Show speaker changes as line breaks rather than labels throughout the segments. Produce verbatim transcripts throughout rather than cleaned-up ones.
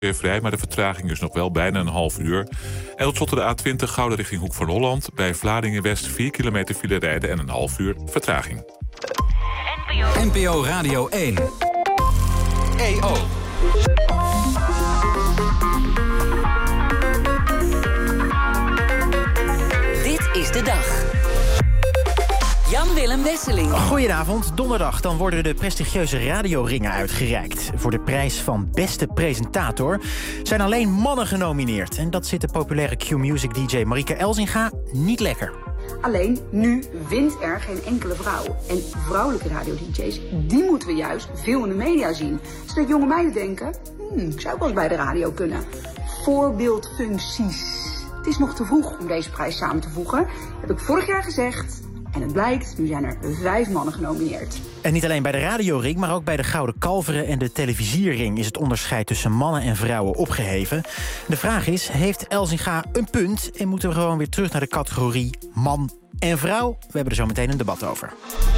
Weer vrij, maar de vertraging is nog wel bijna een half uur. En tot slot de A twintig Gouden richting Hoek van Holland. Bij Vlaardingen-West vier kilometer file rijden en een half uur vertraging.
N P O Radio één. E O.
Dit is de dag. Jan-Willem Wesseling.
Goedenavond. Donderdag dan worden de prestigieuze radioringen uitgereikt. Voor de prijs van beste presentator zijn alleen mannen genomineerd. En dat zit de populaire Q-Music D J Marieke Elzinga niet lekker.
Alleen, nu wint er geen enkele vrouw. En vrouwelijke radio-D J's, die moeten we juist veel in de media zien. Zodat jonge meiden denken, hmm, ik zou ook wel eens bij de radio kunnen. Voorbeeldfuncties. Het is nog te vroeg om deze prijs samen te voegen. Dat heb ik vorig jaar gezegd. En het blijkt, nu zijn er vijf mannen genomineerd.
En niet alleen bij de radioring, maar ook bij de Gouden Kalveren en de televisierring is het onderscheid tussen mannen en vrouwen opgeheven. De vraag is, heeft Elzinga een punt en moeten we gewoon weer terug naar de categorie man en vrouw? We hebben er zo meteen een debat over.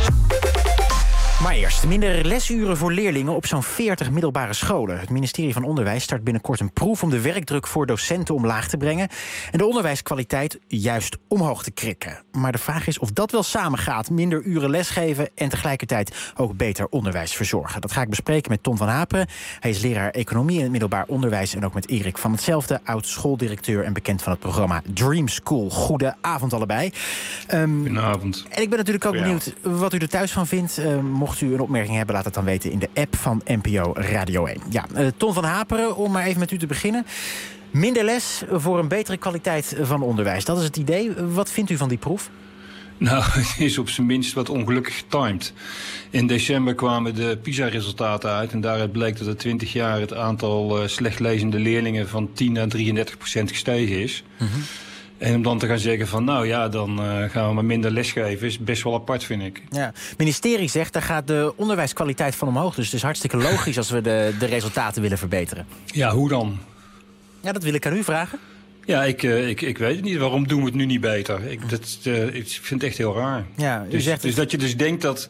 Maar eerst, minder lesuren voor leerlingen op zo'n veertig middelbare scholen. Het ministerie van Onderwijs start binnenkort een proef om de werkdruk voor docenten omlaag te brengen en de onderwijskwaliteit juist omhoog te krikken. Maar de vraag is of dat wel samengaat. Minder uren lesgeven en tegelijkertijd ook beter onderwijs verzorgen. Dat ga ik bespreken met Ton van Haperen. Hij is leraar economie in het middelbaar onderwijs en ook met Erik van hetzelfde, oud schooldirecteur en bekend van het programma Dream School. Goedenavond allebei. Um,
Goedenavond.
En ik ben natuurlijk ook benieuwd wat u er thuis van vindt. Uh, mocht u een opmerking hebben, laat het dan weten in de app van N P O Radio één. Ja, uh, Ton van Haperen, om maar even met u te beginnen. Minder les voor een betere kwaliteit van onderwijs. Dat is het idee. Wat vindt u van die proef?
Nou, het is op zijn minst wat ongelukkig getimed. In december kwamen de PISA-resultaten uit en daaruit bleek dat in twintig jaar het aantal uh, slechtlezende leerlingen van tien naar drieëndertig procent gestegen is. Mm-hmm. En om dan te gaan zeggen van nou ja, dan uh, gaan we maar minder lesgeven, is best wel apart, vind ik.
Ja, het ministerie zegt, daar gaat de onderwijskwaliteit van omhoog. Dus het is hartstikke logisch als we de, de resultaten willen verbeteren.
Ja, hoe dan?
Ja, dat wil ik aan u vragen.
Ja, ik, uh, ik, ik weet het niet. Waarom doen we het nu niet beter? Ik, dat, uh, ik vind het echt heel raar.
Ja, u
dus,
zegt
dus
het...
dat je dus denkt dat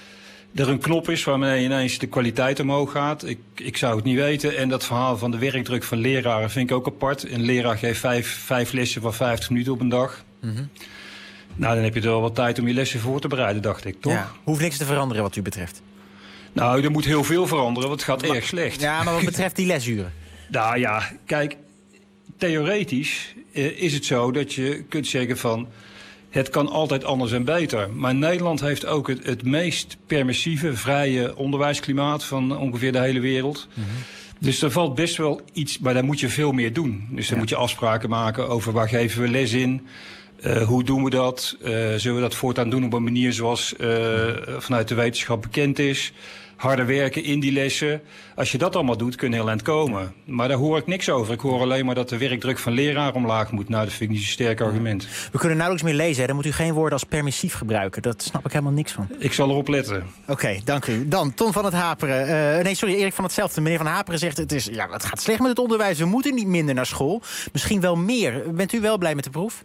er een knop is waarmee ineens de kwaliteit omhoog gaat. Ik, ik zou het niet weten. En dat verhaal van de werkdruk van leraren vind ik ook apart. Een leraar geeft vijf, vijf lessen van vijftig minuten op een dag. Mm-hmm. Nou, dan heb je er wel wat tijd om je lessen voor te bereiden, dacht ik, toch?
Ja, hoeft niks te veranderen wat u betreft.
Nou, er moet heel veel veranderen, want het gaat maar, erg slecht.
Ja, maar wat betreft die lesuren?
Nou ja, kijk, theoretisch uh, is het zo dat je kunt zeggen van het kan altijd anders en beter. Maar Nederland heeft ook het, het meest permissieve, vrije onderwijsklimaat van ongeveer de hele wereld. Mm-hmm. Dus er valt best wel iets, maar daar moet je veel meer doen. Dus dan ja. moet je afspraken maken over waar geven we les in. Uh, hoe doen we dat? Uh, zullen we dat voortaan doen op een manier zoals uh, vanuit de wetenschap bekend is? Harder werken in die lessen. Als je dat allemaal doet, kun je heel eind komen. Maar daar hoor ik niks over. Ik hoor alleen maar dat de werkdruk van leraar omlaag moet. Nou, dat vind ik niet zo'n sterk argument.
We kunnen nauwelijks meer lezen. Hè? Dan moet u geen woorden als permissief gebruiken. Dat snap ik helemaal niks van.
Ik zal erop letten.
Oké, okay, dank u. Dan Ton van het Haperen. Uh, nee, sorry, Erik van hetzelfde. Meneer van Haperen zegt, het, is, ja, het gaat slecht met het onderwijs. We moeten niet minder naar school. Misschien wel meer. Bent u wel blij met de proef?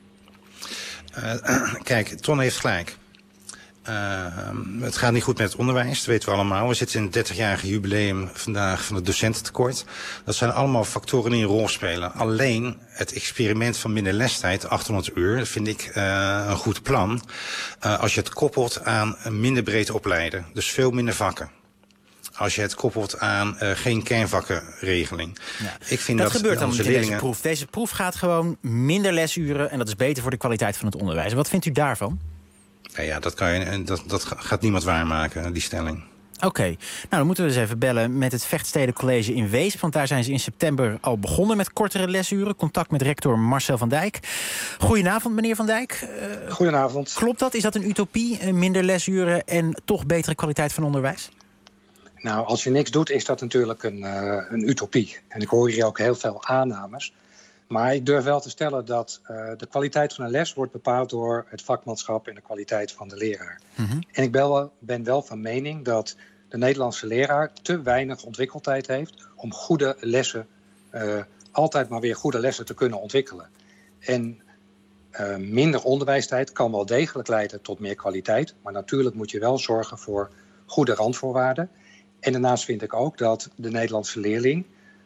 Uh, kijk, Ton heeft gelijk. Uh, het gaat niet goed met het onderwijs, dat weten we allemaal. We zitten in het dertigjarige jubileum vandaag van het docententekort. Dat zijn allemaal factoren die een rol spelen. Alleen het experiment van minder lestijd, achthonderd uur, dat vind ik uh, een goed plan. Uh, als je het koppelt aan minder breed opleiden, dus veel minder vakken. Als je het koppelt aan uh, geen kernvakkenregeling.
Ja.
Ik vind
dat,
dat
gebeurt dan niet in
leerlingen...
deze proef. Deze proef gaat gewoon minder lesuren en dat is beter voor de kwaliteit van het onderwijs. Wat vindt u daarvan?
Nou ja, dat, kan je, dat, dat gaat niemand waarmaken, die stelling.
Oké, okay. Nou dan moeten we eens even bellen met het Vechtsteden College in Weesp. Want daar zijn ze in september al begonnen met kortere lesuren. Contact met rector Marcel van Dijk. Goedenavond, meneer Van Dijk.
Uh, Goedenavond.
Klopt dat? Is dat een utopie? Minder lesuren en toch betere kwaliteit van onderwijs?
Nou, als je niks doet, is dat natuurlijk een, uh, een utopie. En ik hoor hier ook heel veel aannames. Maar ik durf wel te stellen dat uh, de kwaliteit van een les wordt bepaald door het vakmanschap en de kwaliteit van de leraar. Mm-hmm. En ik ben wel, ben wel van mening dat de Nederlandse leraar te weinig ontwikkeltijd heeft om goede lessen, uh, altijd maar weer goede lessen te kunnen ontwikkelen. En uh, minder onderwijstijd kan wel degelijk leiden tot meer kwaliteit. Maar natuurlijk moet je wel zorgen voor goede randvoorwaarden. En daarnaast vind ik ook dat de Nederlandse leerling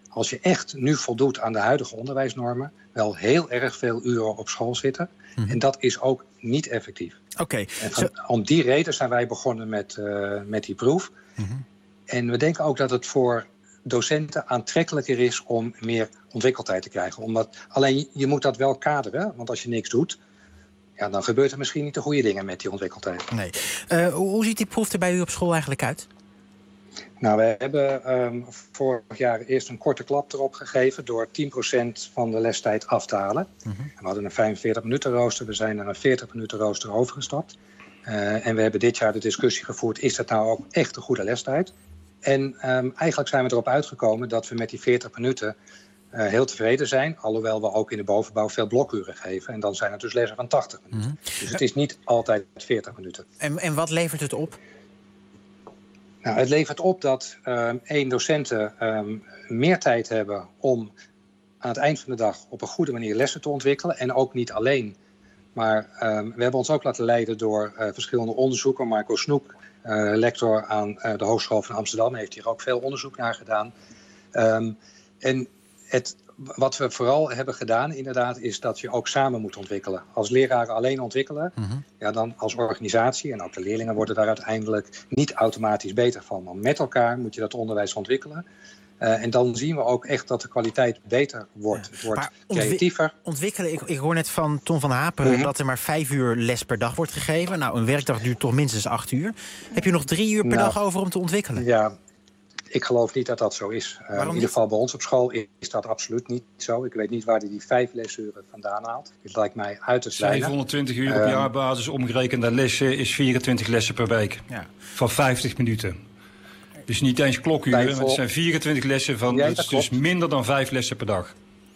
als je echt nu voldoet aan de huidige onderwijsnormen, wel heel erg veel uren op school zitten. Mm-hmm. En dat is ook niet effectief.
Oké. Okay.
Zo... Om die reden zijn wij begonnen met, uh, met die proef. Mm-hmm. En we denken ook dat het voor docenten aantrekkelijker is om meer ontwikkeltijd te krijgen. Omdat, alleen je moet dat wel kaderen, want als je niks doet, ja, dan gebeurt er misschien niet de goede dingen met die ontwikkeltijd.
Nee. Uh, hoe ziet die proef er bij u op school eigenlijk uit?
Nou, we hebben um, vorig jaar eerst een korte klap erop gegeven door tien procent van de lestijd af te halen. Mm-hmm. We hadden een vijfenveertig minuten rooster, we zijn naar een veertig minuten rooster overgestapt. Uh, en we hebben dit jaar de discussie gevoerd, is dat nou ook echt een goede lestijd? En um, eigenlijk zijn we erop uitgekomen dat we met die veertig minuten uh, heel tevreden zijn. Alhoewel we ook in de bovenbouw veel blokuren geven. En dan zijn het dus lessen van tachtig minuten. Mm-hmm. Dus het is niet altijd veertig minuten.
En, en wat levert het op?
Nou, het levert op dat um, één, docenten um, meer tijd hebben om aan het eind van de dag op een goede manier lessen te ontwikkelen. En ook niet alleen. Maar um, we hebben ons ook laten leiden door uh, verschillende onderzoeken. Marco Snoek, uh, lector aan uh, de Hogeschool van Amsterdam, heeft hier ook veel onderzoek naar gedaan. Um, en het, wat we vooral hebben gedaan inderdaad, is dat je ook samen moet ontwikkelen. Als leraren alleen ontwikkelen, mm-hmm. ja, dan als organisatie, en ook de leerlingen worden daar uiteindelijk niet automatisch beter van. Maar met elkaar moet je dat onderwijs ontwikkelen. Uh, en dan zien we ook echt dat de kwaliteit beter wordt. Ja. Het wordt ontwi- creatiever.
Ontwikkelen, ik, ik hoor net van Ton van Haperen mm-hmm. dat er maar vijf uur les per dag wordt gegeven. Nou, een werkdag duurt toch minstens acht uur. Heb je nog drie uur per nou, dag over om te ontwikkelen?
Ja, ik geloof niet dat dat zo is. Uh, in ieder geval bij ons op school is dat absoluut niet zo. Ik weet niet waar hij die vijf lesuren vandaan haalt. Het lijkt mij uiterst weinig.
zevenhonderdtwintig uur op uh, jaarbasis omgerekend naar lessen is vierentwintig lessen per week. Ja. Van vijftig minuten. Dus niet eens klokuren, maar het zijn vierentwintig lessen van. Ja, dat is dus minder dan vijf lessen per dag.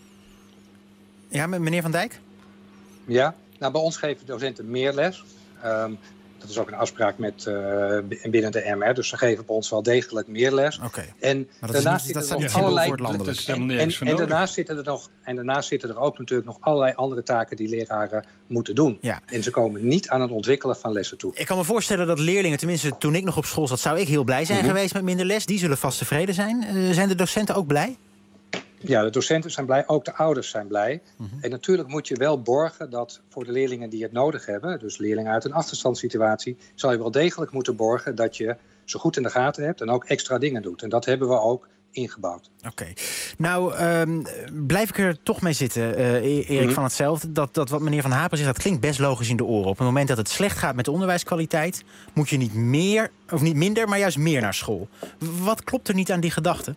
Ja, meneer Van Dijk?
Ja, nou, bij ons geven docenten meer les. Um, dat is ook een afspraak met, uh, binnen de M R. Dus ze geven bij ons wel degelijk meer les.
Okay.
En daarnaast zitten er nog allerlei. En, en, en, daarnaast zitten er nog, en daarnaast zitten er ook natuurlijk nog allerlei andere taken die leraren moeten doen. Ja. En ze komen niet aan het ontwikkelen van lessen toe.
Ik kan me voorstellen dat leerlingen, tenminste toen ik nog op school zat, zou ik heel blij zijn mm-hmm. geweest met minder les. Die zullen vast tevreden zijn. Uh, zijn de docenten ook blij?
Ja, de docenten zijn blij, ook de ouders zijn blij. Mm-hmm. En natuurlijk moet je wel borgen dat voor de leerlingen die het nodig hebben, dus leerlingen uit een achterstandssituatie, zal je wel degelijk moeten borgen dat je ze goed in de gaten hebt en ook extra dingen doet. En dat hebben we ook ingebouwd.
Oké. Okay. Nou, um, blijf ik er toch mee zitten, uh, Erik mm-hmm. van Hetzelfde. Dat, dat wat meneer Van Haperen zegt, dat klinkt best logisch in de oren. Op het moment dat het slecht gaat met de onderwijskwaliteit, moet je niet meer, of niet minder, maar juist meer naar school. Wat klopt er niet aan die gedachte?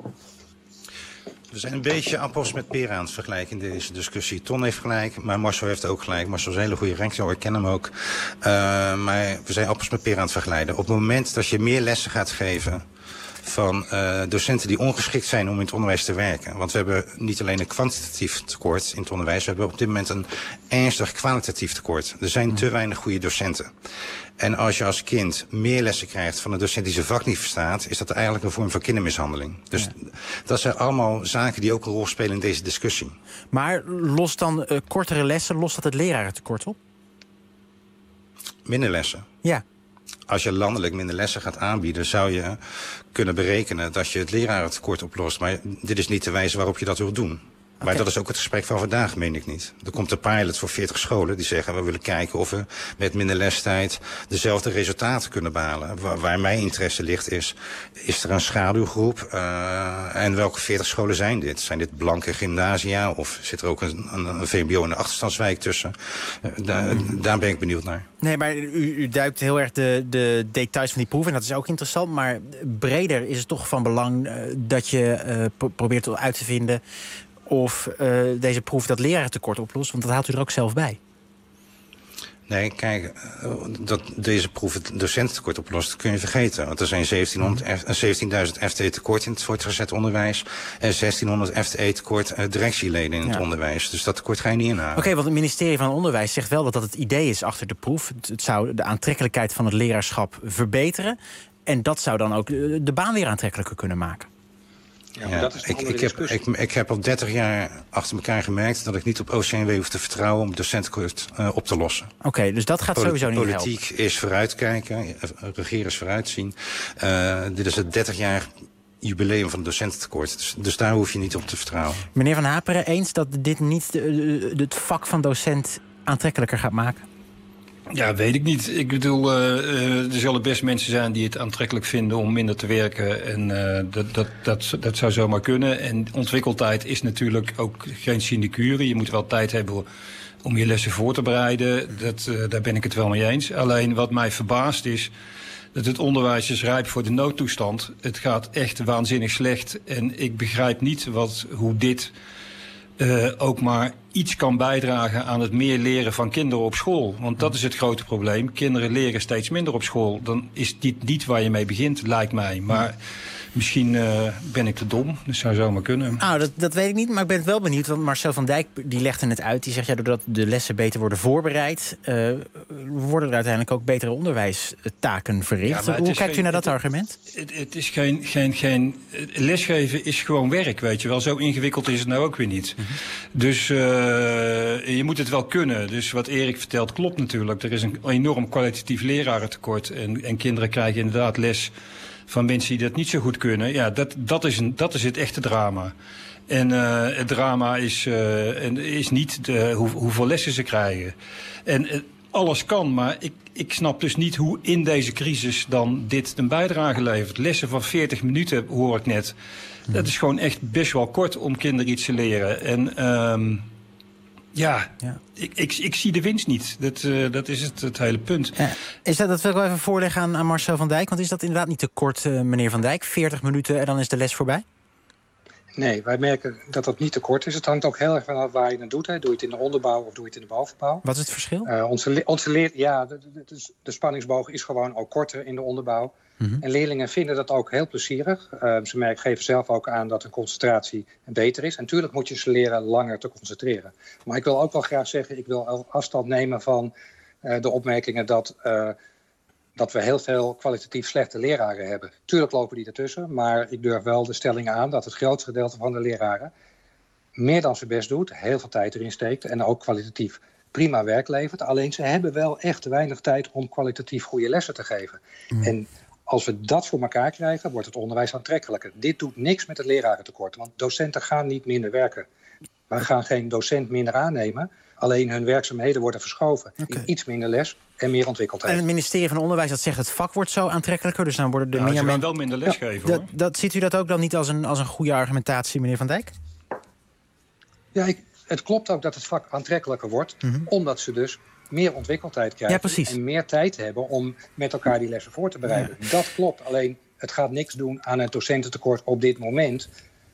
We zijn een beetje appels met peren aan het vergelijken in deze discussie. Ton heeft gelijk, maar Marcel heeft ook gelijk. Marcel is een hele goede rector, ik ken hem ook. Uh, maar we zijn appels met peren aan het vergelijken. Op het moment dat je meer lessen gaat geven van uh, docenten die ongeschikt zijn om in het onderwijs te werken. Want we hebben niet alleen een kwantitatief tekort in het onderwijs, we hebben op dit moment een ernstig kwalitatief tekort. Er zijn te weinig goede docenten. En als je als kind meer lessen krijgt van een docent die zijn vak niet verstaat, is dat eigenlijk een vorm van kindermishandeling. Dus ja. dat zijn allemaal zaken die ook een rol spelen in deze discussie.
Maar lost dan uh, kortere lessen, lost dat het lerarentekort op?
Minder lessen?
Ja.
Als je landelijk minder lessen gaat aanbieden, zou je kunnen berekenen dat je het lerarentekort oplost. Maar dit is niet de wijze waarop je dat wilt doen. Maar okay. dat is ook het gesprek van vandaag, meen ik niet. Er komt een pilot voor veertig scholen die zeggen, we willen kijken of we met minder lestijd dezelfde resultaten kunnen behalen. Waar, waar mijn interesse ligt is, is er een schaduwgroep? Uh, en welke veertig scholen zijn dit? Zijn dit blanke gymnasia of zit er ook een, een, een V M B O en een achterstandswijk tussen? Uh, da, daar ben ik benieuwd naar.
Nee, maar u, u duikt heel erg de, de details van die proef en dat is ook interessant. Maar breder is het toch van belang uh, dat je uh, pro- probeert uit te vinden of uh, deze proef dat lerarentekort oplost, want dat haalt u er ook zelf bij.
Nee, kijk, dat deze proef het docententekort oplost, dat kun je vergeten. Want er zijn zeventienduizend F T E tekort in het voortgezet onderwijs en zestienhonderd F T E tekort uh, directieleden in het ja. onderwijs. Dus dat tekort ga je niet inhalen.
Oké, okay, want het ministerie van Onderwijs zegt wel dat dat het idee is achter de proef. Het, het zou de aantrekkelijkheid van het leraarschap verbeteren. En dat zou dan ook de, de baan weer aantrekkelijker kunnen maken.
Ja, ja, dat is
ik, ik, heb, ik, ik heb al dertig jaar achter elkaar gemerkt dat ik niet op O C N W hoef te vertrouwen om het docententekort uh, op te lossen.
Oké, okay, dus dat gaat Poli- sowieso niet helpen.
Politiek is vooruitkijken, regeren is vooruitzien. Uh, dit is het dertig jaar jubileum van het docententekort. Dus, dus daar hoef je niet op te vertrouwen.
Meneer Van Haperen, eens dat dit niet de, het vak van docent aantrekkelijker gaat maken?
Ja, weet ik niet. Ik bedoel, uh, uh, er zullen best mensen zijn die het aantrekkelijk vinden om minder te werken. En uh, dat, dat, dat, dat zou zomaar kunnen. En ontwikkeltijd is natuurlijk ook geen sinecure. Je moet wel tijd hebben om je lessen voor te bereiden. Dat, uh, daar ben ik het wel mee eens. Alleen wat mij verbaast is dat het onderwijs is rijp voor de noodtoestand. Het gaat echt waanzinnig slecht. En ik begrijp niet wat, hoe dit uh, ook maar iets kan bijdragen aan het meer leren van kinderen op school. Want dat is het grote probleem. Kinderen leren steeds minder op school. Dan is dit niet waar je mee begint, lijkt mij. Maar misschien uh, ben ik te dom. Dat zou zomaar kunnen.
Nou, dat, dat weet ik niet, maar ik ben wel benieuwd. Want Marcel van Dijk die legde het uit. Die zegt, ja, doordat de lessen beter worden voorbereid, Uh, worden er uiteindelijk ook betere onderwijstaken verricht. Ja, Hoe kijkt geen, u naar dat
het,
argument?
Het, het is geen, geen, geen... Lesgeven is gewoon werk, weet je wel. Zo ingewikkeld is het nou ook weer niet. Mm-hmm. Dus Uh, je moet het wel kunnen. Dus wat Erik vertelt klopt natuurlijk. Er is een enorm kwalitatief lerarentekort. En, en kinderen krijgen inderdaad les van mensen die dat niet zo goed kunnen. Ja, dat, dat, is, een, dat is het echte drama. En uh, het drama is, uh, is niet de, hoe, hoeveel lessen ze krijgen. En uh, alles kan, maar ik, ik snap dus niet hoe in deze crisis dan dit een bijdrage levert. Lessen van veertig minuten hoor ik net. Dat is gewoon echt best wel kort om kinderen iets te leren. En Um, Ja, ja. Ik, ik, ik zie de winst niet. Dat, uh, dat is het, het hele punt. Ja.
Is dat, dat wil ik wel even voorleggen aan, aan Marcel van Dijk. Want is dat inderdaad niet te kort, uh, meneer Van Dijk? veertig minuten en dan is de les voorbij?
Nee, wij merken dat dat niet te kort is. Het hangt ook heel erg vanaf waar je het doet. Hè. Doe je het in de onderbouw of doe je het in de bovenbouw?
Wat is het verschil?
Uh, onze, onze leer, ja, de, de, de spanningsboog is gewoon ook korter in de onderbouw. Mm-hmm. En leerlingen vinden dat ook heel plezierig. Uh, ze merken, geven zelf ook aan dat hun concentratie beter is. En natuurlijk moet je ze leren langer te concentreren. Maar ik wil ook wel graag zeggen, ik wil afstand nemen van uh, de opmerkingen dat, uh, dat we heel veel kwalitatief slechte leraren hebben. Tuurlijk lopen die ertussen, maar ik durf wel de stelling aan dat het grootste gedeelte van de leraren meer dan zijn best doet, heel veel tijd erin steekt en ook kwalitatief prima werk levert. Alleen ze hebben wel echt te weinig tijd om kwalitatief goede lessen te geven. Mm. En als we dat voor elkaar krijgen, wordt het onderwijs aantrekkelijker. Dit doet niks met het lerarentekort, want docenten gaan niet minder werken. We gaan geen docent minder aannemen. Alleen hun werkzaamheden worden verschoven. Okay. In iets minder les en meer ontwikkeldheid.
En het ministerie van Onderwijs dat zegt het vak wordt zo aantrekkelijker. Dus dan worden er
nou,
meer
mensen wel minder les ja. geven.
Dat, dat, ziet u dat ook dan niet als een, als een goede argumentatie, meneer Van Dijk?
Ja, ik, het klopt ook dat het vak aantrekkelijker wordt. Mm-hmm. Omdat ze dus meer ontwikkeltijd krijgen.
Ja,
en meer tijd hebben om met elkaar die lessen voor te bereiden. Ja. Dat klopt. Alleen het gaat niks doen aan het docententekort op dit moment.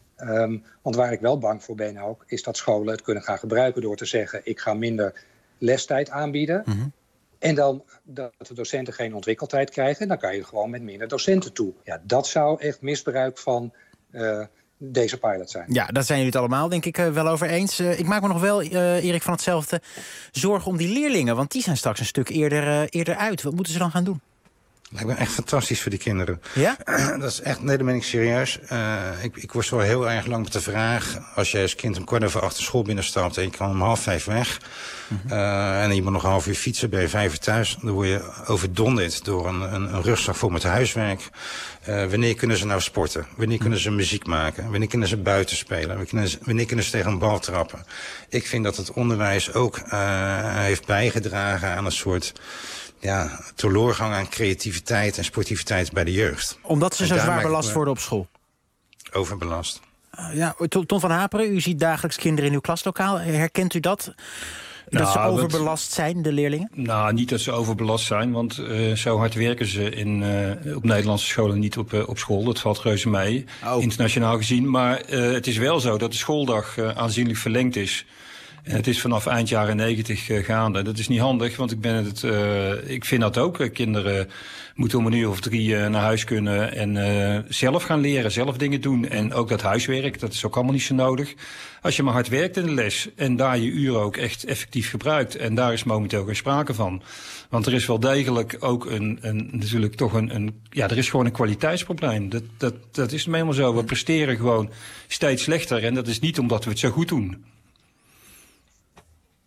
Um, want waar ik wel bang voor ben ook, is dat scholen het kunnen gaan gebruiken door te zeggen, ik ga minder lestijd aanbieden. Mm-hmm. En dan dat de docenten geen ontwikkeltijd krijgen, dan kan je gewoon met minder docenten toe. Ja, dat zou echt misbruik van Uh, deze pilot zijn.
Ja, daar zijn jullie het allemaal, denk ik, uh, wel over eens. Uh, ik maak me nog wel, uh, Erik, van hetzelfde zorgen om die leerlingen. Want die zijn straks een stuk eerder, uh, eerder uit. Wat moeten ze dan gaan doen?
Lijkt me echt fantastisch voor die kinderen.
Ja?
Dat is echt, nee, dat ben ik serieus. Uh, ik, ik worstel heel erg lang met de vraag, als jij als kind om kwart over acht de school binnenstapt en je kan om half vijf weg, mm-hmm. uh, en je moet nog een half uur fietsen, ben je vijf uur thuis, dan word je overdonderd door een, een, een rugzak vol met huiswerk. Uh, wanneer kunnen ze nou sporten? Wanneer kunnen ze muziek maken? Wanneer kunnen ze buiten spelen? Wanneer kunnen ze, wanneer kunnen ze tegen een bal trappen? Ik vind dat het onderwijs ook uh, heeft bijgedragen aan een soort ja, teloorgang aan creativiteit en sportiviteit bij de jeugd.
Omdat ze en zo zwaar belast me, worden op school?
Overbelast.
Uh, ja, Ton van Haperen, u ziet dagelijks kinderen in uw klaslokaal. Herkent u dat? Dat nou, ze overbelast wat, zijn, de leerlingen?
Nou, niet dat ze overbelast zijn, want uh, zo hard werken ze in, uh, op Nederlandse scholen niet op, uh, op school. Dat valt reuze mee, oh. internationaal gezien. Maar uh, het is wel zo dat de schooldag uh, aanzienlijk verlengd is. En het is vanaf eind jaren negentig uh, gaande. Dat is niet handig, want ik, ben het, uh, ik vind dat ook. Kinderen moeten om een uur of drie uh, naar huis kunnen en uh, zelf gaan leren, zelf dingen doen. En ook dat huiswerk, dat is ook allemaal niet zo nodig. Als je maar hard werkt in de les en daar je uren ook echt effectief gebruikt. En daar is momenteel geen sprake van. Want er is wel degelijk ook een, een natuurlijk toch een, een, ja, er is gewoon een kwaliteitsprobleem. Dat, dat, dat is nou eenmaal zo. We presteren gewoon steeds slechter en dat is niet omdat we het zo goed doen.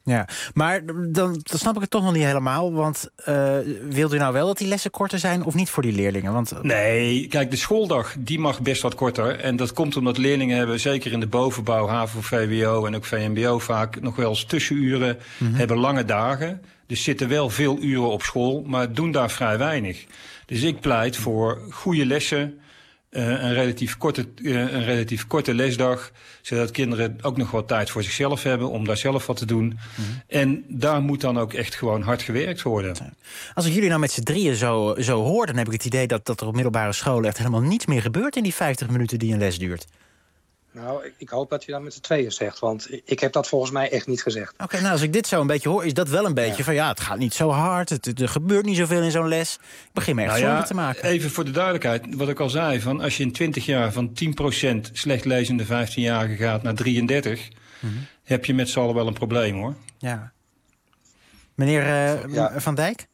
Ja, maar dan, dan snap ik het toch nog niet helemaal. Want uh, wilt u nou wel dat die lessen korter zijn of niet voor die leerlingen? Want...
Nee, kijk, de schooldag die mag best wat korter. En dat komt omdat leerlingen hebben, zeker in de bovenbouw, HAVO, V W O en ook V M B O... vaak nog wel eens tussenuren, mm-hmm. hebben lange dagen. Dus zitten wel veel uren op school, maar doen daar vrij weinig. Dus ik pleit voor goede lessen... Uh, een, relatief korte, uh, een relatief korte lesdag, zodat kinderen ook nog wat tijd voor zichzelf hebben om daar zelf wat te doen. Mm-hmm. En daar moet dan ook echt gewoon hard gewerkt worden.
Als ik jullie nou met z'n drieën zo, zo hoor, dan heb ik het idee dat, dat er op middelbare scholen echt helemaal niets meer gebeurt in die vijftig minuten die een les duurt.
Nou, ik hoop dat je dat met z'n tweeën zegt, want ik heb dat volgens mij echt niet gezegd.
Oké, okay, nou, als ik dit zo een beetje hoor, is dat wel een beetje ja. van... ja, het gaat niet zo hard, het, er gebeurt niet zoveel in zo'n les. Ik begin me echt nou zorgen ja, te maken.
Even voor de duidelijkheid, wat ik al zei... Van als je in twintig jaar van tien procent slecht lezende vijftienjarigen gaat naar drieëndertig... Mm-hmm. heb je met z'n allen wel een probleem, hoor.
Ja. Meneer uh, ja. Van Dijk?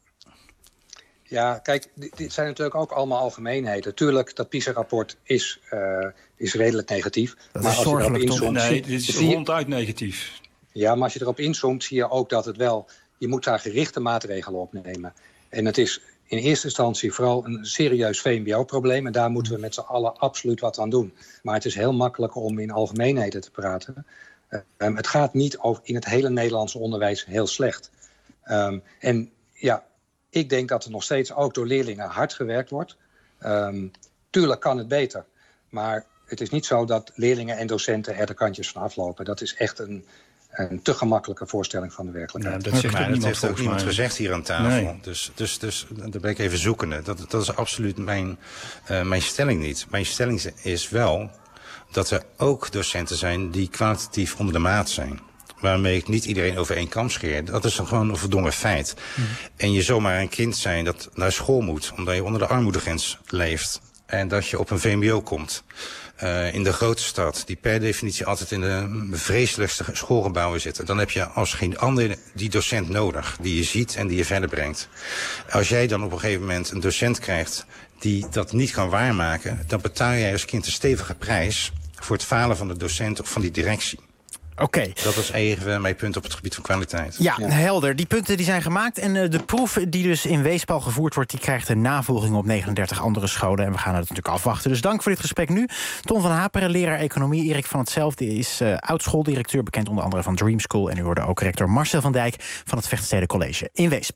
Ja, kijk, dit zijn natuurlijk ook allemaal algemeenheden. Tuurlijk, dat PISA-rapport is, uh, is redelijk negatief.
Dat
maar
is
als
zorgelijk,
je erop inzoomt,
Nee, dit is
zie,
ronduit negatief.
Ja, maar als je erop inzoomt, zie je ook dat het wel... je moet daar gerichte maatregelen opnemen. En het is in eerste instantie vooral een serieus V M B O-probleem... en daar moeten we met z'n allen absoluut wat aan doen. Maar het is heel makkelijk om in algemeenheden te praten. Uh, um, het gaat niet over in het hele Nederlandse onderwijs heel slecht. Um, en ja... Ik denk dat er nog steeds ook door leerlingen hard gewerkt wordt. Um, tuurlijk kan het beter. Maar het is niet zo dat leerlingen en docenten er de kantjes van aflopen. Dat is echt een, een te gemakkelijke voorstelling van de werkelijkheid.
Ja, dat zegt maar, dat heeft ook niemand gezegd hier aan tafel. Nee. Dus, dus, dus daar ben ik even zoekende. Dat, dat is absoluut mijn, uh, mijn stelling niet. Mijn stelling is wel dat er ook docenten zijn die kwalitatief onder de maat zijn. Waarmee ik niet iedereen over één kam scheer. Dat is gewoon een verdongen feit. Mm. En je zomaar een kind zijn dat naar school moet... omdat je onder de armoedegrens leeft. En dat je op een V M B O komt. Uh, in de grote stad, die per definitie altijd in de vreselijkste schoolgebouwen zitten. Dan heb je als geen ander die docent nodig. Die je ziet en die je verder brengt. Als jij dan op een gegeven moment een docent krijgt... die dat niet kan waarmaken... dan betaal jij als kind een stevige prijs... voor het falen van de docent of van die directie.
Oké. Okay.
Dat was even mijn punt op het gebied van kwaliteit.
Ja, ja. helder. Die punten die zijn gemaakt. En uh, de proef die dus in Weesp al gevoerd wordt... die krijgt een navolging op negenendertig andere scholen. En we gaan het natuurlijk afwachten. Dus dank voor dit gesprek nu. Ton van Haperen, leraar economie. Erik van Hetzelfde is uh, oud-schooldirecteur... bekend onder andere van Dream School. En u hoorde ook rector Marcel van Dijk... van het Vechtstede College in Weesp.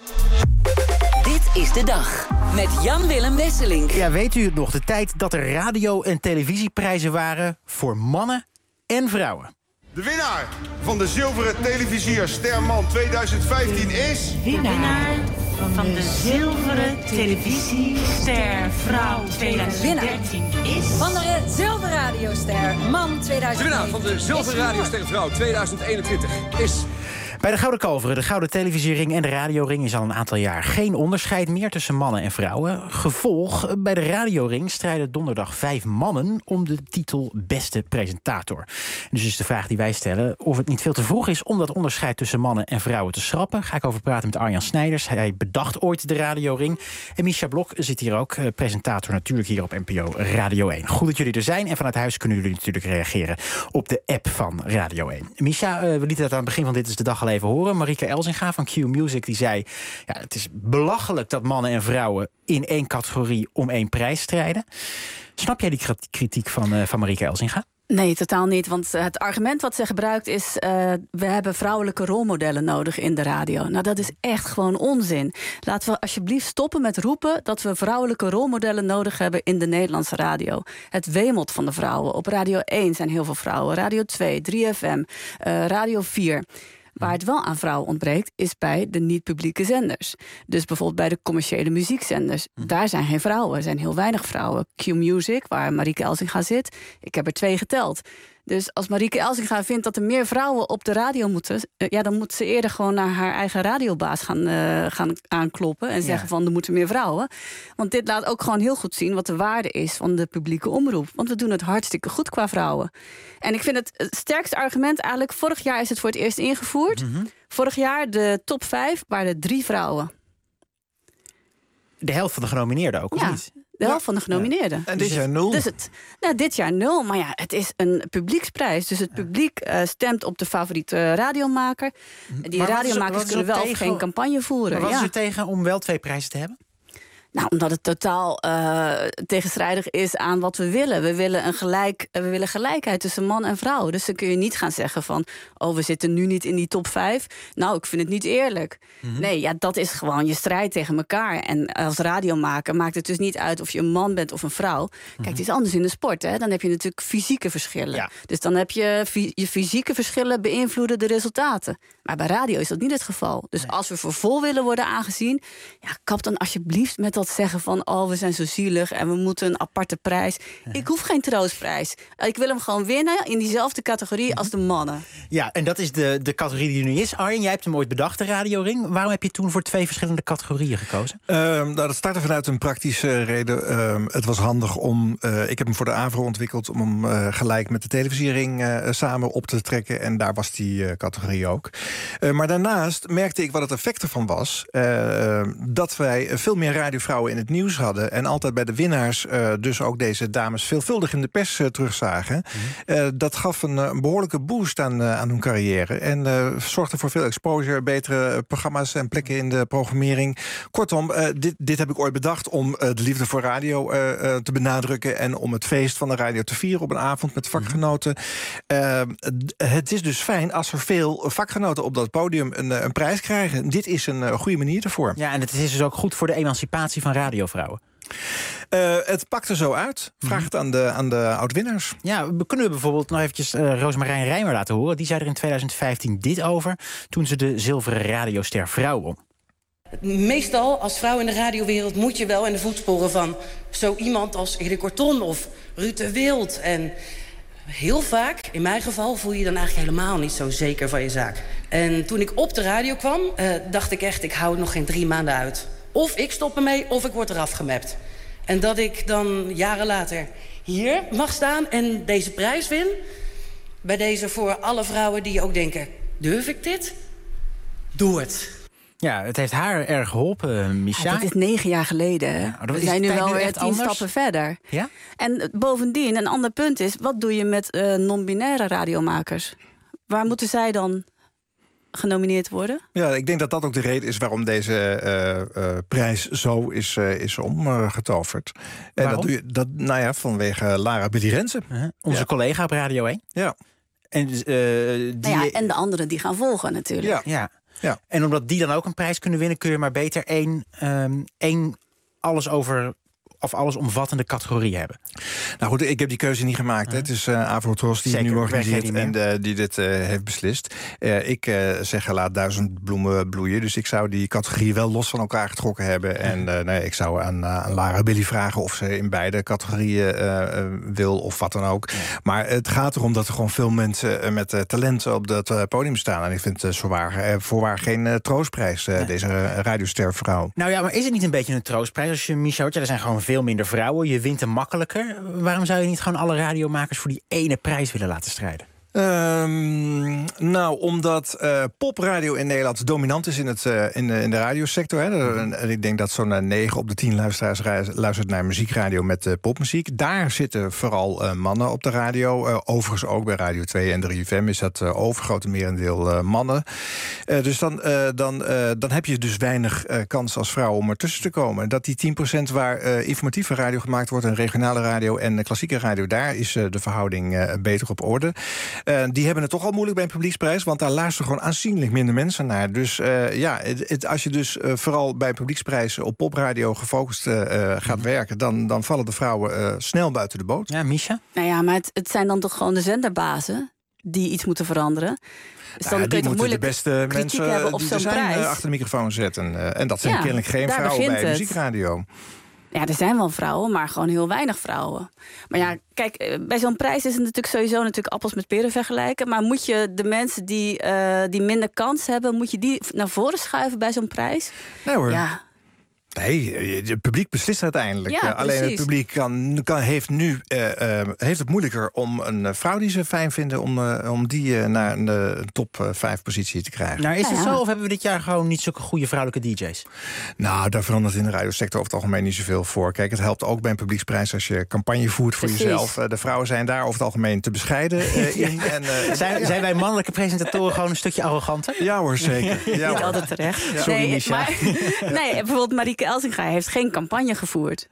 Dit is de dag met Jan-Willem Wesselink.
Ja, weet u het nog? De tijd dat er radio- en televisieprijzen waren... voor mannen en vrouwen.
De winnaar van de Zilveren Televisier Sterman tweeduizend vijftien is...
Winnaar van de Zilveren Televisiester Vrouw tweeduizend dertien is...
Van de Zilveren Radioster Man tweeduizend eenentwintig.
De winnaar van de Zilveren Radioster Vrouw tweeduizend eenentwintig is...
Bij de Gouden Kalveren, de Gouden Televisiering en de Radioring... is al een aantal jaar geen onderscheid meer tussen mannen en vrouwen. Gevolg, bij de Radioring strijden donderdag vijf mannen... om de titel Beste Presentator. Dus is de vraag die wij stellen of het niet veel te vroeg is... om dat onderscheid tussen mannen en vrouwen te schrappen. Ga ik over praten met Arjan Snijders. Hij bedacht ooit de Radioring. En Misha Blok zit hier ook, presentator natuurlijk hier op N P O Radio één. Goed dat jullie er zijn en vanuit huis kunnen jullie natuurlijk reageren... op de app van Radio één. Misha, we lieten dat aan het begin van Dit is de Dag al even horen. Marieke Elzinga van Q Music die zei... ja, het is belachelijk dat mannen en vrouwen in één categorie om één prijs strijden. Snap jij die kritiek van, uh, van Marieke Elzinga?
Nee, totaal niet. Want het argument wat ze gebruikt is... Uh, we hebben vrouwelijke rolmodellen nodig in de radio. Nou, dat is echt gewoon onzin. Laten we alsjeblieft stoppen met roepen... dat we vrouwelijke rolmodellen nodig hebben in de Nederlandse radio. Het wemelt van de vrouwen. Op Radio één zijn heel veel vrouwen. Radio twee, drie F M, uh, Radio vier... Waar het wel aan vrouwen ontbreekt, is bij de niet-publieke zenders. Dus bijvoorbeeld bij de commerciële muziekzenders. Daar zijn geen vrouwen, er zijn heel weinig vrouwen. Q Music, waar Marieke Elzinga zit, ik heb er twee geteld. Dus als Marieke Elzinga vindt dat er meer vrouwen op de radio moeten... Uh, ja, dan moet ze eerder gewoon naar haar eigen radiobaas gaan, uh, gaan aankloppen... en zeggen ja. van, er moeten meer vrouwen. Want dit laat ook gewoon heel goed zien wat de waarde is van de publieke omroep. Want we doen het hartstikke goed qua vrouwen. En ik vind het, het sterkste argument eigenlijk... vorig jaar is het voor het eerst ingevoerd. Mm-hmm. Vorig jaar de top vijf waren er drie vrouwen.
De helft van de genomineerden ook, of
ja.
niet?
De helft van de genomineerden.
En dit jaar nul?
Dus het, nou, dit jaar nul. Maar ja, het is een publieksprijs. Dus het publiek uh, stemt op de favoriete radiomaker. Die
Maar wat is er-
radiomakers
wat is er
kunnen wel
tegen-
geen campagne voeren.
Maar wat is
ja.
er tegen om wel twee prijzen te hebben?
Nou, omdat het totaal uh, tegenstrijdig is aan wat we willen. We willen, een gelijk, uh, we willen gelijkheid tussen man en vrouw. Dus dan kun je niet gaan zeggen van... oh, we zitten nu niet in die top vijf. Nou, ik vind het niet eerlijk. Mm-hmm. Nee, ja, dat is gewoon je strijd tegen elkaar. En als radiomaker maakt het dus niet uit of je een man bent of een vrouw. Kijk, mm-hmm. het is anders in de sport, hè. Dan heb je natuurlijk fysieke verschillen. Ja. Dus dan heb je fy- je fysieke verschillen beïnvloeden de resultaten. Maar bij radio is dat niet het geval. Dus nee. als we voor vol willen worden aangezien... ja, kap dan alsjeblieft met dat zeggen van... oh, we zijn zo zielig en we moeten een aparte prijs. Ja. Ik hoef geen troostprijs. Ik wil hem gewoon winnen in diezelfde categorie als de mannen.
Ja, en dat is de, de categorie die er nu is. Arjen, jij hebt hem ooit bedacht, de radioring. Waarom heb je toen voor twee verschillende categorieën gekozen?
Uh, nou, dat startte vanuit een praktische reden. Uh, het was handig om... Uh, ik heb hem voor de AVRO ontwikkeld... om hem uh, gelijk met de televisiering uh, samen op te trekken. En daar was die uh, categorie ook. Uh, maar daarnaast merkte ik wat het effect ervan was. Uh, dat wij veel meer radiovrouwen in het nieuws hadden... en altijd bij de winnaars uh, dus ook deze dames veelvuldig in de pers uh, terugzagen. Mm. Uh, dat gaf een, een behoorlijke boost aan, uh, aan hun carrière. En uh, zorgde voor veel exposure, betere programma's en plekken in de programmering. Kortom, uh, dit, dit heb ik ooit bedacht om uh, de liefde voor radio uh, uh, te benadrukken... en om het feest van de radio te vieren op een avond met vakgenoten. Uh, het is dus fijn als er veel vakgenoten op dat podium een, een prijs krijgen. Dit is een uh, goede manier ervoor.
Ja, en het is dus ook goed voor de emancipatie van radiovrouwen.
Uh, het pakt er zo uit. Vraag het aan de, aan de oud-winnaars.
Ja, we kunnen bijvoorbeeld nog eventjes uh, Roosmarijn Rijmer laten horen. Die zei er in twintig vijftien dit over... toen ze de zilveren radioster Vrouw won.
Meestal als vrouw in de radiowereld moet je wel in de voetsporen van... zo iemand als Erik Korton of Ruud de Wild. En heel vaak, in mijn geval, voel je je dan eigenlijk helemaal niet zo zeker van je zaak. En toen ik op de radio kwam, uh, dacht ik echt... ik hou het nog geen drie maanden uit. Of ik stop ermee, of ik word eraf gemapt. En dat ik dan jaren later hier mag staan en deze prijs win... bij deze voor alle vrouwen die ook denken... durf ik dit? Doe het.
Ja, het heeft haar erg geholpen, Misha.
Ja, dat is negen jaar geleden. Ja, we zijn nu wel weer tien anders? stappen verder.
Ja?
En bovendien, een ander punt is... wat doe je met uh, non-binaire radiomakers? Waar moeten zij dan... genomineerd worden?
Ja, ik denk dat dat ook de reden is waarom deze uh, uh, prijs zo is, uh, is omgetoverd. Uh, en dat doe je, dat, nou ja, vanwege Lara Billy Rensen.
Uh-huh. Onze ja. collega op Radio één.
Ja.
En, uh, die...
nou ja, en de anderen die gaan volgen natuurlijk.
Ja.
Ja.
Ja.
En omdat die dan ook een prijs kunnen winnen... kun je maar beter één, um, één alles over... of allesomvattende categorie hebben.
Nou goed, ik heb die keuze niet gemaakt. Uh-huh. Het is uh, Avrotros die Zeker, nu organiseert en uh, die dit uh, heeft beslist. Uh, ik uh, zeg, laat duizend bloemen bloeien. Dus ik zou die categorieën wel los van elkaar getrokken hebben. Uh-huh. En uh, nee, ik zou aan, uh, aan Lara Billy vragen of ze in beide categorieën uh, uh, wil of wat dan ook. Uh-huh. Maar het gaat erom dat er gewoon veel mensen uh, met uh, talent op dat uh, podium staan. En ik vind het uh, voorwaar, uh, voorwaar geen uh, troostprijs, uh, uh-huh. deze uh, radiostervrouw.
Nou ja, maar is het niet een beetje een troostprijs als je Michel? Ja, er zijn gewoon veel veel minder vrouwen, je wint hem makkelijker. Waarom zou je niet gewoon alle radiomakers voor die ene prijs willen laten strijden?
Um, nou, omdat uh, popradio in Nederland dominant is in, het, uh, in, de, in de radiosector. Hè. Mm-hmm. En ik denk dat zo'n negen op de tien luisteraars luistert naar muziekradio met uh, popmuziek. Daar zitten vooral uh, mannen op de radio. Uh, overigens ook bij Radio twee en drie F M is dat uh, overgrote merendeel uh, mannen. Uh, dus dan, uh, dan, uh, dan heb je dus weinig uh, kans als vrouw om ertussen te komen. Dat die tien procent waar uh, informatieve radio gemaakt wordt, en regionale radio en klassieke radio, daar is uh, de verhouding uh, beter op orde. Uh, die hebben het toch al moeilijk bij een publieksprijs, want daar luisteren gewoon aanzienlijk minder mensen naar. Dus uh, ja, het, het, als je dus uh, vooral bij een publieksprijs op popradio gefocust uh, gaat mm-hmm. werken, dan, dan vallen de vrouwen uh, snel buiten de boot.
Ja, Misha?
Nou ja, maar het, het zijn dan toch gewoon de zenderbazen die iets moeten veranderen. Dus dan
ja,
kun je
die moeten de beste mensen
hebben op
die
zo'n
er zijn
prijs.
achter de microfoon zetten. Uh, en dat zijn
ja,
kennelijk geen vrouwen bij
het.
muziekradio.
Ja, er zijn wel vrouwen, maar gewoon heel weinig vrouwen. Maar ja, kijk, bij zo'n prijs is het natuurlijk sowieso natuurlijk appels met peren vergelijken. Maar moet je de mensen die, uh, die minder kans hebben, moet je die naar voren schuiven bij zo'n prijs?
Nee hoor.
Ja.
Nee, het publiek beslist uiteindelijk.
Ja,
Alleen het publiek kan, kan, heeft nu uh, uh, heeft het moeilijker om een vrouw die ze fijn vinden... om, uh, om die uh, naar een uh, top vijf positie te krijgen.
Nou, is het
ja, ja.
zo of hebben we dit jaar gewoon niet zulke goede vrouwelijke D J's?
Nou, daar verandert in de radiosector over het algemeen niet zoveel voor. Kijk, het helpt ook bij een publieksprijs als je campagne voert voor
Precies.
jezelf. Uh, de vrouwen zijn daar over het algemeen te bescheiden uh, in.
Ja.
En, uh,
zijn, zijn wij mannelijke presentatoren gewoon een stukje arroganter?
Ja hoor, zeker. Ja,
Niet
hoor.
altijd terecht.
Ja. Sorry,
nee,
Misha.
maar, nee, bijvoorbeeld Marieke Elsinga heeft geen campagne gevoerd.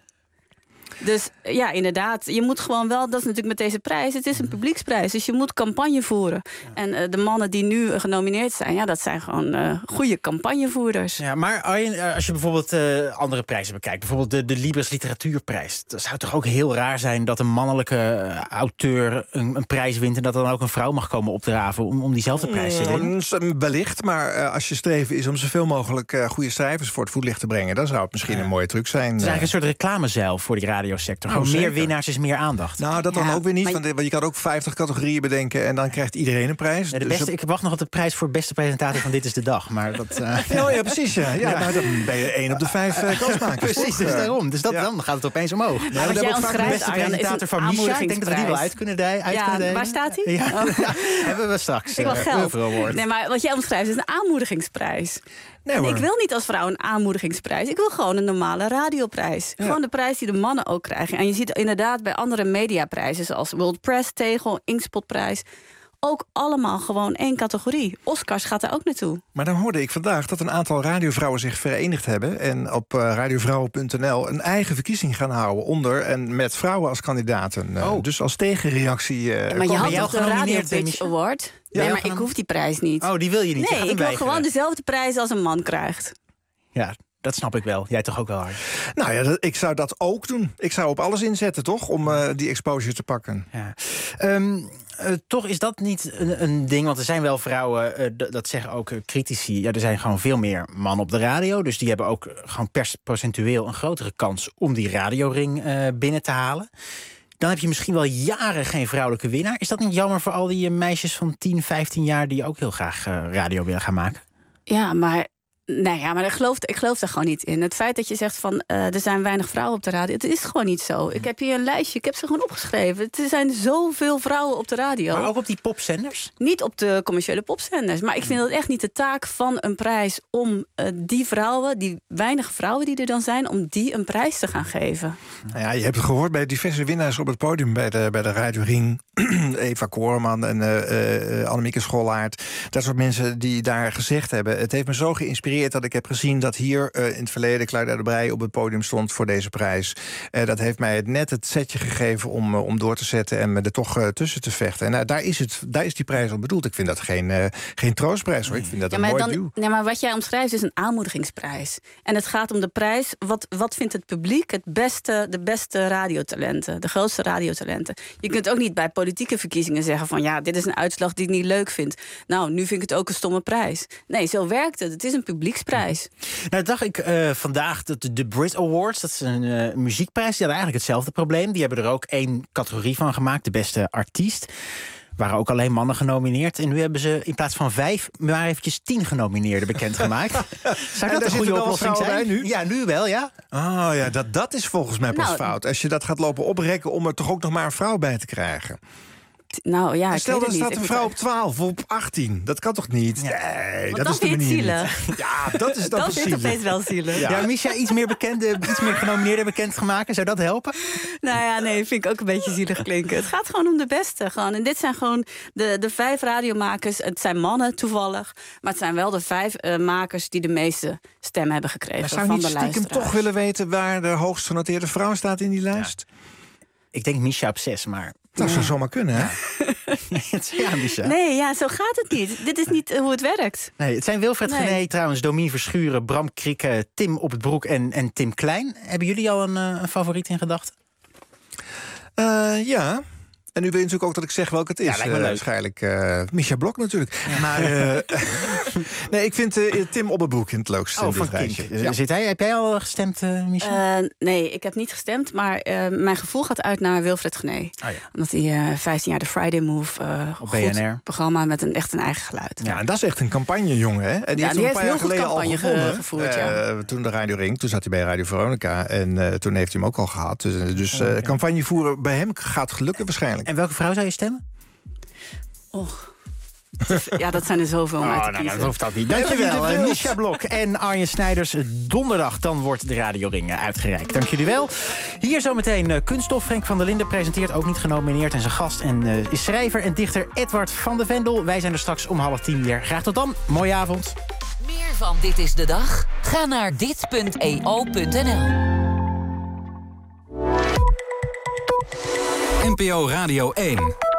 Dus ja, inderdaad, je moet gewoon wel... dat is natuurlijk met deze prijs, het is een publieksprijs... dus je moet campagne voeren. En uh, de mannen die nu genomineerd zijn... ja, dat zijn gewoon uh, goede campagnevoerders.
Ja, maar Arjen, als je bijvoorbeeld uh, andere prijzen bekijkt... bijvoorbeeld de, de Libris Literatuurprijs... dan zou het toch ook heel raar zijn dat een mannelijke uh, auteur een, een prijs wint... en dat er dan ook een vrouw mag komen opdraven om, om diezelfde prijs te winnen?
Mm, wellicht, maar uh, als je streven is om zoveel mogelijk uh, goede schrijvers... voor het voetlicht te brengen, dan zou het misschien ja. een mooie truc zijn.
Het is eigenlijk een soort reclamezeil voor die radiosector. Gewoon
oh,
meer winnaars is meer aandacht.
Nou, dat
ja,
dan ook weer niet,
maar...
want je kan ook vijftig categorieën bedenken... en dan krijgt iedereen een prijs.
Ja, de
dus
beste,
op...
Ik wacht nog op de prijs voor beste presentator van Dit is de Dag. Maar dat, uh...
oh ja, precies. Ja. Ja, ja. Nou, dan ben je één op de vijf uh, kansmakers.
Precies, dus daarom. Dus dat, ja. dan gaat het opeens omhoog.
Ja, wat jij omschrijft,
de beste presentator van Misha. Ik denk dat we die wel uit kunnen delen.
Ja, waar staat hij?
Ja, oh. ja, hebben we straks.
Ik wil geld.
Uh,
nee, maar wat jij omschrijft is een aanmoedigingsprijs.
Nee,
en ik wil niet als vrouw een aanmoedigingsprijs. Ik wil gewoon een normale radioprijs. Ja. Gewoon de prijs die de mannen ook krijgen. En je ziet inderdaad bij andere mediaprijzen... zoals World Press, Tegel, Inkspotprijs... ook allemaal gewoon één categorie. Oscars gaat daar ook naartoe.
Maar dan hoorde ik vandaag dat een aantal radiovrouwen zich verenigd hebben... en op uh, radiovrouwen punt n l een eigen verkiezing gaan houden... onder en met vrouwen als kandidaten. Uh, oh. Dus als tegenreactie... Uh,
ja, maar je had toch de Radio Pitch Award?
Ja,
nee, maar ik hoef die prijs niet.
Oh, die wil je niet?
Nee, ik wil gewoon dezelfde prijs als een man krijgt.
Ja, dat snap ik wel. Jij toch ook wel hard?
Nou ja, dat, ik zou dat ook doen. Ik zou op alles inzetten, toch? Om uh, die exposure te pakken.
Ja. Um, uh, toch is dat niet een, een ding, want er zijn wel vrouwen... Uh, d- dat zeggen ook uh, critici. Ja, er zijn gewoon veel meer mannen op de radio. Dus die hebben ook gewoon pers- procentueel een grotere kans... om die radioring uh, binnen te halen. Dan heb je misschien wel jaren geen vrouwelijke winnaar. Is dat niet jammer voor al die uh, meisjes van tien, vijftien jaar... die ook heel graag uh, radio willen gaan maken?
Ja, maar... Nee, ja, maar ik geloof, ik geloof daar gewoon niet in. Het feit dat je zegt van uh, er zijn weinig vrouwen op de radio... het is gewoon niet zo. Ik heb hier een lijstje, ik heb ze gewoon opgeschreven. Er zijn zoveel vrouwen op de radio.
Maar ook op die popzenders?
Niet op de commerciële popzenders. Maar ik vind het echt niet de taak van een prijs... om uh, die vrouwen, die weinige vrouwen die er dan zijn... om die een prijs te gaan geven.
Nou ja, je hebt het gehoord bij diverse winnaars op het podium... bij de, bij de Radio Ring. Eva Koorman en uh, uh, Annemieke Schollaert. Dat soort mensen die daar gezegd hebben... het heeft me zo geïnspireerd dat ik heb gezien dat hier uh, in het verleden Claudia de Breij op het podium stond voor deze prijs. Uh, dat heeft mij het net het setje gegeven om, uh, om door te zetten en me er toch uh, tussen te vechten. En uh, daar, is het, daar is die prijs al bedoeld. Ik vind dat geen, uh, geen troostprijs hoor. Ik vind dat
ja,
een
maar
mooi
dan,
duw.
Nee, maar wat jij omschrijft is een aanmoedigingsprijs. En het gaat om de prijs. Wat, wat vindt het publiek het beste, de beste radiotalenten? De grootste radiotalenten. Je kunt ook niet bij politieke verkiezingen zeggen van ja, dit is een uitslag die ik niet leuk vind. Nou, nu vind ik het ook een stomme prijs. Nee, zo werkt het. Het is een publieksprijs.
Nou, dacht ik uh, vandaag dat de Brit Awards, dat is een uh, muziekprijs, die hadden eigenlijk hetzelfde probleem. Die hebben er ook één categorie van gemaakt, de beste artiest. Waren ook alleen mannen genomineerd. En nu hebben ze in plaats van vijf, maar eventjes tien genomineerden bekendgemaakt. Zou dat een goede oplossing zijn?
Nu?
Ja, nu wel, ja.
Oh ja, dat, dat is volgens mij pas
nou,
fout. Als je dat gaat lopen oprekken om er toch ook nog maar een vrouw bij te krijgen.
Nou ja, ik
Stel,
weet het
er
niet.
staat een vrouw op twaalf of op achttien. Dat kan toch niet?
Ja.
Nee,
Want
dat
dan
is de
vind je het
manier
zielig.
niet. Ja, dat is dan
dat vind je opeens wel zielig.
Ja, ja Misha, iets meer bekende, iets meer genomineerden bekend te maken. Zou dat helpen?
Nou ja, nee, vind ik ook een beetje zielig klinken. Het gaat gewoon om de beste. Gewoon. En dit zijn gewoon de, de vijf radiomakers. Het zijn mannen toevallig. Maar het zijn wel de vijf uh, makers die de meeste stem hebben gekregen.
Maar zou
van
niet
de
stiekem
luisteraars.
toch willen weten waar de hoogst genoteerde vrouw staat in die lijst?
Ja. Ik denk Misha op zes, maar...
Dat zou zomaar kunnen, hè?
ja, Misha.
Nee, ja, zo gaat het niet. Dit is niet hoe het werkt.
Nee, het zijn Wilfred
Nee.
Gené, trouwens, Domien Verschuren, Bram Krikke, Tim Op het Broek en, en Tim Klein. Hebben jullie al een, uh, een favoriet in gedachten?
Uh, ja. En nu weet je natuurlijk ook dat ik zeg welke het is.
Ja, lijkt me
uh,
leuk.
waarschijnlijk uh, Misha Blok natuurlijk. Ja. Maar... Uh, Nee, ik vind uh, Tim Obbebroek in het leukste
Oh,
in dit
van
rijtje.
Kink.
Ja.
Zit hij, heb jij al gestemd, uh, Michel?
Uh, nee, ik heb niet gestemd, maar uh, mijn gevoel gaat uit naar Wilfred Genee.
Oh, ja.
Omdat hij uh, vijftien jaar de Friday Move, uh,
op
goed
B N R.
programma met een echt een eigen geluid.
Ja, en dat is echt een campagnejongen, hè? En die
ja,
heeft
die
een paar
heeft heel
jaar
goed
geleden
campagne
al gewonnen.
gevoerd, ja.
Uh, toen de Radio Ring, toen zat hij bij Radio Veronica. En uh, toen heeft hij hem ook al gehad. Dus, dus uh, okay. campagne voeren bij hem gaat gelukken waarschijnlijk.
En welke vrouw zou je stemmen?
Och. Ja, dat zijn er zoveel om
oh,
uit te
nou,
kiezen.
dat hoeft dat niet. Dankjewel, uh, Misha Blok en Arjen Snijders. Donderdag, dan wordt de radioring uitgereikt. Dank jullie wel. Hier zometeen uh, Kunststof. Frank van der Linden presenteert, ook niet genomineerd. En zijn gast en uh, is schrijver en dichter Edward van de Vendel. Wij zijn er straks om half tien weer. Graag tot dan. Mooie avond.
Meer van Dit is de Dag? Ga naar dit punt e o punt n l.
N P O Radio één.